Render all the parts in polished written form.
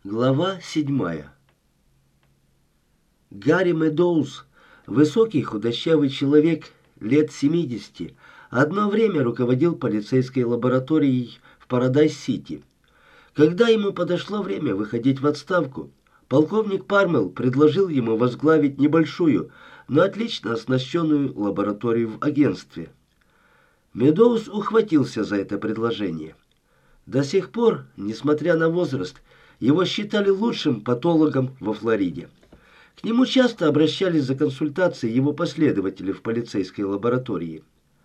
Глава 7. Гарри Медоуз, высокий худощавый человек лет 70, одно время руководил полицейской лабораторией в Парадайз-Сити. Когда ему подошло время выходить в отставку, полковник Пармел предложил ему возглавить небольшую, но отлично оснащенную лабораторию в агентстве. Медоуз ухватился за это предложение. До сих пор, несмотря на возраст, его считали лучшим патологом во Флориде. К нему часто обращались за консультацией его последователи в полицейской лаборатории.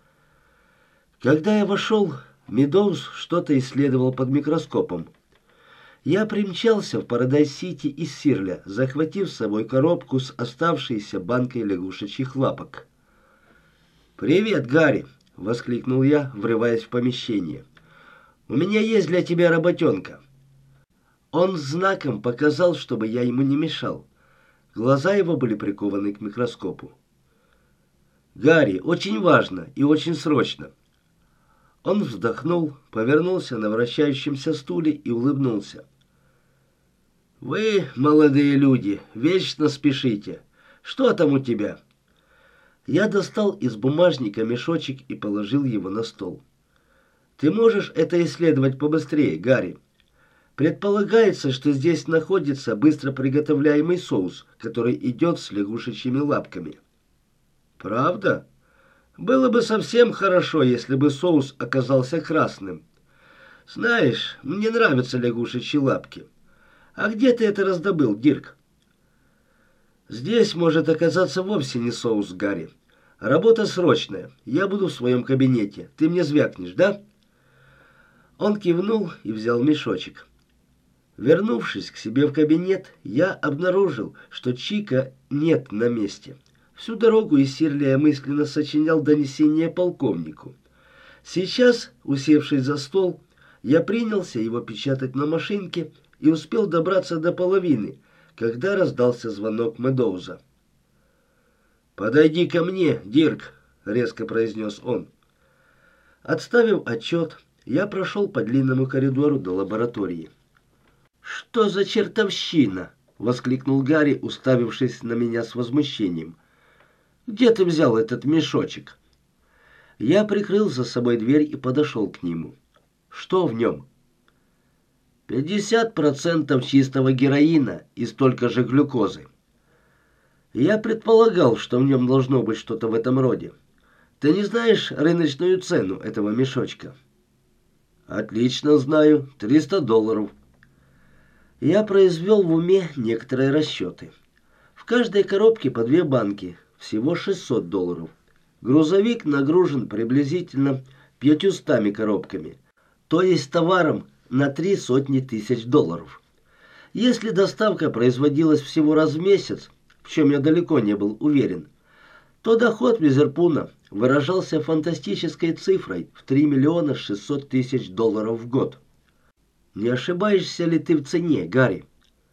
Когда я вошел, Медоуз что-то исследовал под микроскопом. Я примчался в Парадайз-Сити из Сирля, захватив с собой коробку с оставшейся банкой лягушечьих лапок. «Привет, Гарри!» — воскликнул я, врываясь в помещение. «У меня есть для тебя работенка». Он знаком показал, чтобы я ему не мешал. Глаза его были прикованы к микроскопу. «Гарри, очень важно и очень срочно». Он вздохнул, повернулся на вращающемся стуле и улыбнулся. «Вы, молодые люди, вечно спешите. Что там у тебя?» Я достал из бумажника мешочек и положил его на стол. «Ты можешь это исследовать побыстрее, Гарри? Предполагается, что здесь находится быстро приготовляемый соус, который идет с лягушечьими лапками». «Правда? Было бы совсем хорошо, если бы соус оказался красным. Знаешь, мне нравятся лягушечьи лапки. А где ты это раздобыл, Дирк?» «Здесь может оказаться вовсе не соус, Гарри. Работа срочная. Я буду в своем кабинете. Ты мне звякнешь, да?» Он кивнул и взял мешочек. Вернувшись к себе в кабинет, я обнаружил, что Чика нет на месте. Всю дорогу из Сирля я мысленно сочинял донесение полковнику. Сейчас, усевшись за стол, я принялся его печатать на машинке и успел добраться до половины, когда раздался звонок Медоуза. «Подойди ко мне, Дирк», — резко произнес он. Отставив отчет, я прошел по длинному коридору до лаборатории. «Что за чертовщина?» — воскликнул Гарри, уставившись на меня с возмущением. «Где ты взял этот мешочек?» Я прикрыл за собой дверь и подошел к нему. «Что в нем?» 50% чистого героина и столько же глюкозы. Я предполагал, что в нем должно быть что-то в этом роде. Ты не знаешь рыночную цену этого мешочка? Отлично знаю. $300. Я произвел в уме некоторые расчеты. В каждой коробке по 2 банки, всего $600. Грузовик нагружен приблизительно 500 коробками, то есть товаром на $300 000. Если доставка производилась всего раз в месяц, в чем я далеко не был уверен, то доход Визерпуна выражался фантастической цифрой в $3 600 000 в год. Не ошибаешься ли ты в цене, Гарри?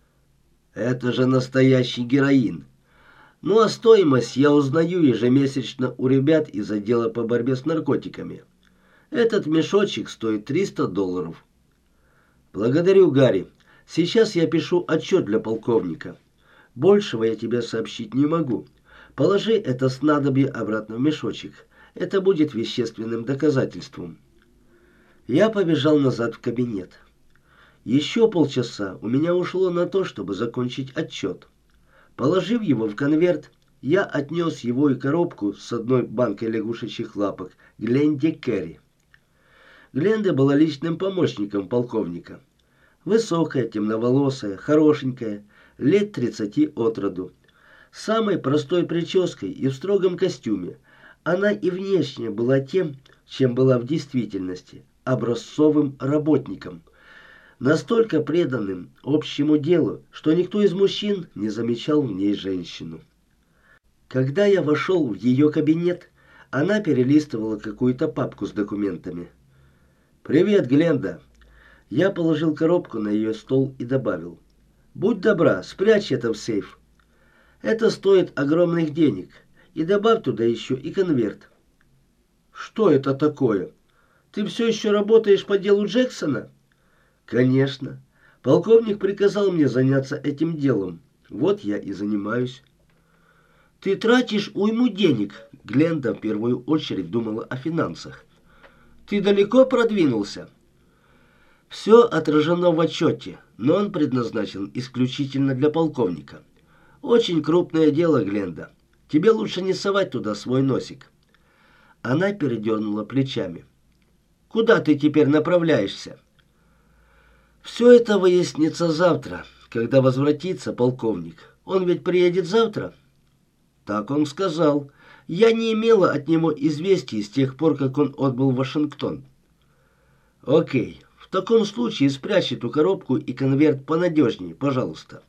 Это же настоящий героин. Ну а стоимость я узнаю ежемесячно у ребят из отдела по борьбе с наркотиками. Этот мешочек стоит $300. Благодарю, Гарри. Сейчас я пишу отчет для полковника. Большего я тебе сообщить не могу. Положи это снадобье обратно в мешочек. Это будет вещественным доказательством. Я побежал назад в кабинет. Еще полчаса у меня ушло на то, чтобы закончить отчет. Положив его в конверт, я отнес его и коробку с одной банкой лягушечьих лапок Гленде Керри. Гленда была личным помощником полковника. Высокая, темноволосая, хорошенькая, лет 30 от роду. С самой простой прической и в строгом костюме. Она и внешне была тем, чем была в действительности, образцовым работником. Настолько преданным общему делу, что никто из мужчин не замечал в ней женщину. Когда я вошел в ее кабинет, она перелистывала какую-то папку с документами. «Привет, Гленда!» Я положил коробку на ее стол и добавил. «Будь добра, спрячь это в сейф. Это стоит огромных денег. И добавь туда еще и конверт». «Что это такое? Ты все еще работаешь по делу Джексона?» «Конечно. Полковник приказал мне заняться этим делом. Вот я и занимаюсь. Ты тратишь уйму денег. Гленда в первую очередь думала о финансах. Ты далеко продвинулся? Все отражено в отчете, но он предназначен исключительно для полковника. Очень крупное дело, Гленда. Тебе лучше не совать туда свой носик. Она передернула плечами. Куда ты теперь направляешься? Все это выяснится завтра, когда возвратится полковник. Он ведь приедет завтра? Так он сказал. Я не имела от него известий с тех пор, как он отбыл в Вашингтон. Окей, в таком случае спрячь эту коробку и конверт понадежнее, пожалуйста.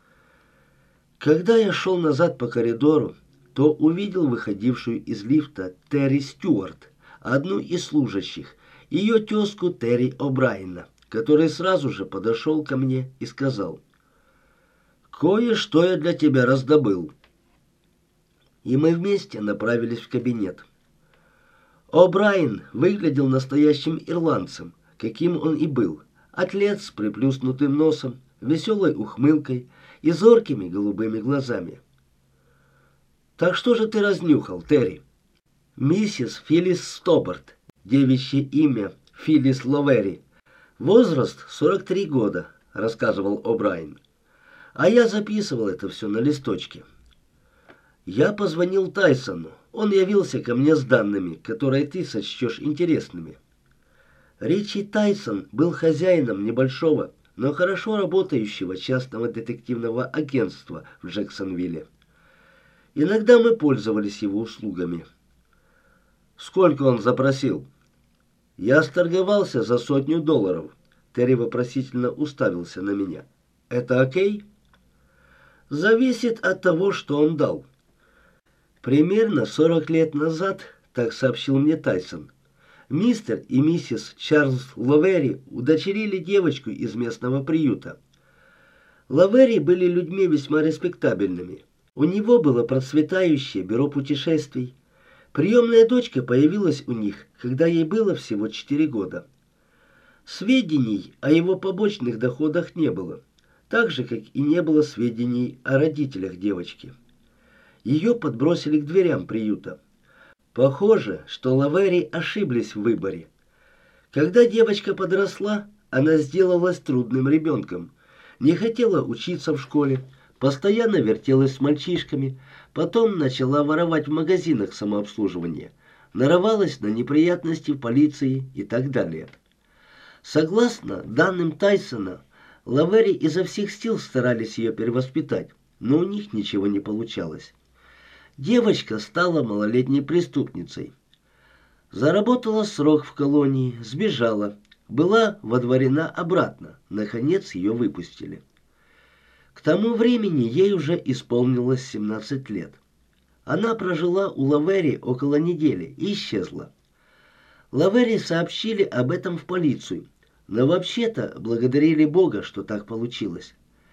Когда я шел назад по коридору, то увидел выходившую из лифта Терри Стюарт, одну из служащих, ее тезку Терри О'Брайена, который сразу же подошел ко мне и сказал: «Кое-что я для тебя раздобыл». И мы вместе направились в кабинет. О'Брайен выглядел настоящим ирландцем, каким он и был. Атлет с приплюснутым носом, веселой ухмылкой и зоркими голубыми глазами. «Так что же ты разнюхал, Терри?» «Миссис Филлис Стобарт, девичье имя Филлис Ловери. Возраст 43 года», — рассказывал О'Брайен. «А я записывал это все на листочке. Я позвонил Тайсону. Он явился ко мне с данными, которые ты сочтешь интересными». Ричи Тайсон был хозяином небольшого, но хорошо работающего частного детективного агентства в Джексонвилле. Иногда мы пользовались его услугами. «Сколько он запросил?» «Я сторговался за $100. Терри вопросительно уставился на меня. «Это окей?» «Зависит от того, что он дал». Примерно 40 лет назад, так сообщил мне Тайсон, мистер и миссис Чарльз Ловери удочерили девочку из местного приюта. Ловери были людьми весьма респектабельными. У него было процветающее бюро путешествий. Приемная дочка появилась у них, когда ей было всего 4 года. Сведений о его побочных доходах не было, так же, как и не было сведений о родителях девочки. Ее подбросили к дверям приюта. Похоже, что Ловери ошиблись в выборе. Когда девочка подросла, она сделалась трудным ребенком. Не хотела учиться в школе, постоянно вертелась с мальчишками, потом начала воровать в магазинах самообслуживания, нарывалась на неприятности в полиции и так далее. Согласно данным Тайсона, Ловери изо всех сил старались ее перевоспитать, но у них ничего не получалось. Девочка стала малолетней преступницей. Заработала срок в колонии, сбежала, была водворена обратно, наконец ее выпустили. К тому времени ей уже исполнилось 17 лет. Она прожила у Ловери около недели и исчезла. Ловери сообщили об этом в полицию, но вообще-то благодарили Бога, что так получилось.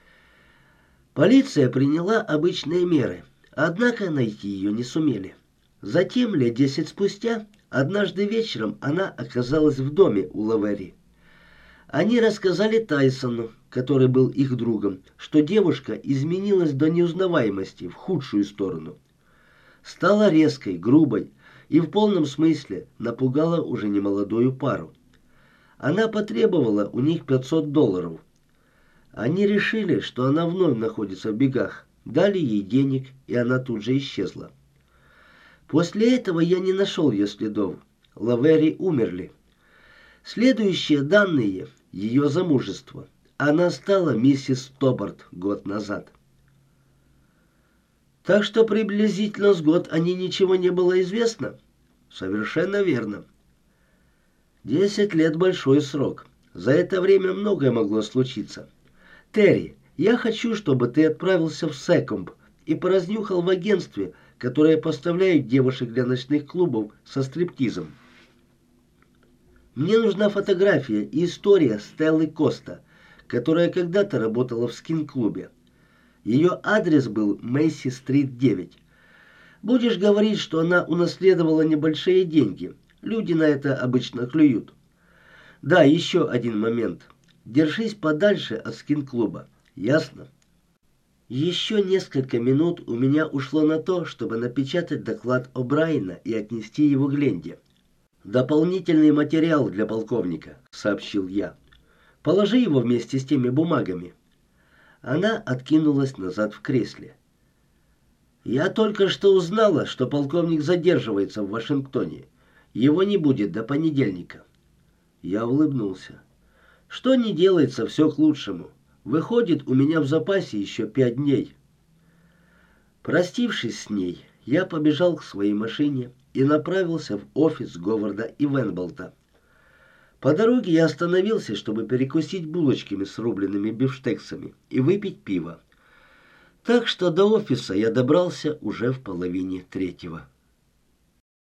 Полиция приняла обычные меры, однако найти ее не сумели. Затем, лет 10 спустя, однажды вечером она оказалась в доме у Ловери. Они рассказали Тайсону, который был их другом, что девушка изменилась до неузнаваемости в худшую сторону. Стала резкой, грубой и в полном смысле напугала уже немолодую пару. Она потребовала у них $500. Они решили, что она вновь находится в бегах, дали ей денег, и она тут же исчезла. После этого я не нашел ее следов. Ловери умерли. Следующие данные – ее замужество. Она стала миссис Стобарт год назад. Так что приблизительно с год о ней ничего не было известно? Совершенно верно. 10 лет – большой срок. За это время многое могло случиться. Терри, я хочу, чтобы ты отправился в Секомб и поразнюхал в агентстве, которое поставляет девушек для ночных клубов со стриптизом. Мне нужна фотография и история Стеллы Коста, которая когда-то работала в скин-клубе. Ее адрес был Мэйси-стрит 9. Будешь говорить, что она унаследовала небольшие деньги. Люди на это обычно клюют. Да, еще один момент. Держись подальше от скин-клуба. Ясно? Еще несколько минут у меня ушло на то, чтобы напечатать доклад О'Брайена и отнести его Гленде. «Дополнительный материал для полковника», — сообщил я. «Положи его вместе с теми бумагами». Она откинулась назад в кресле. «Я только что узнала, что полковник задерживается в Вашингтоне. Его не будет до понедельника». Я улыбнулся. «Что не делается, все к лучшему. Выходит, у меня в запасе еще 5 дней». Простившись с ней, я побежал к своей машине и направился в офис Говарда и Венболта. По дороге я остановился, чтобы перекусить булочками с рубленными бифштексами и выпить пиво. Так что до офиса я добрался уже в половине 3.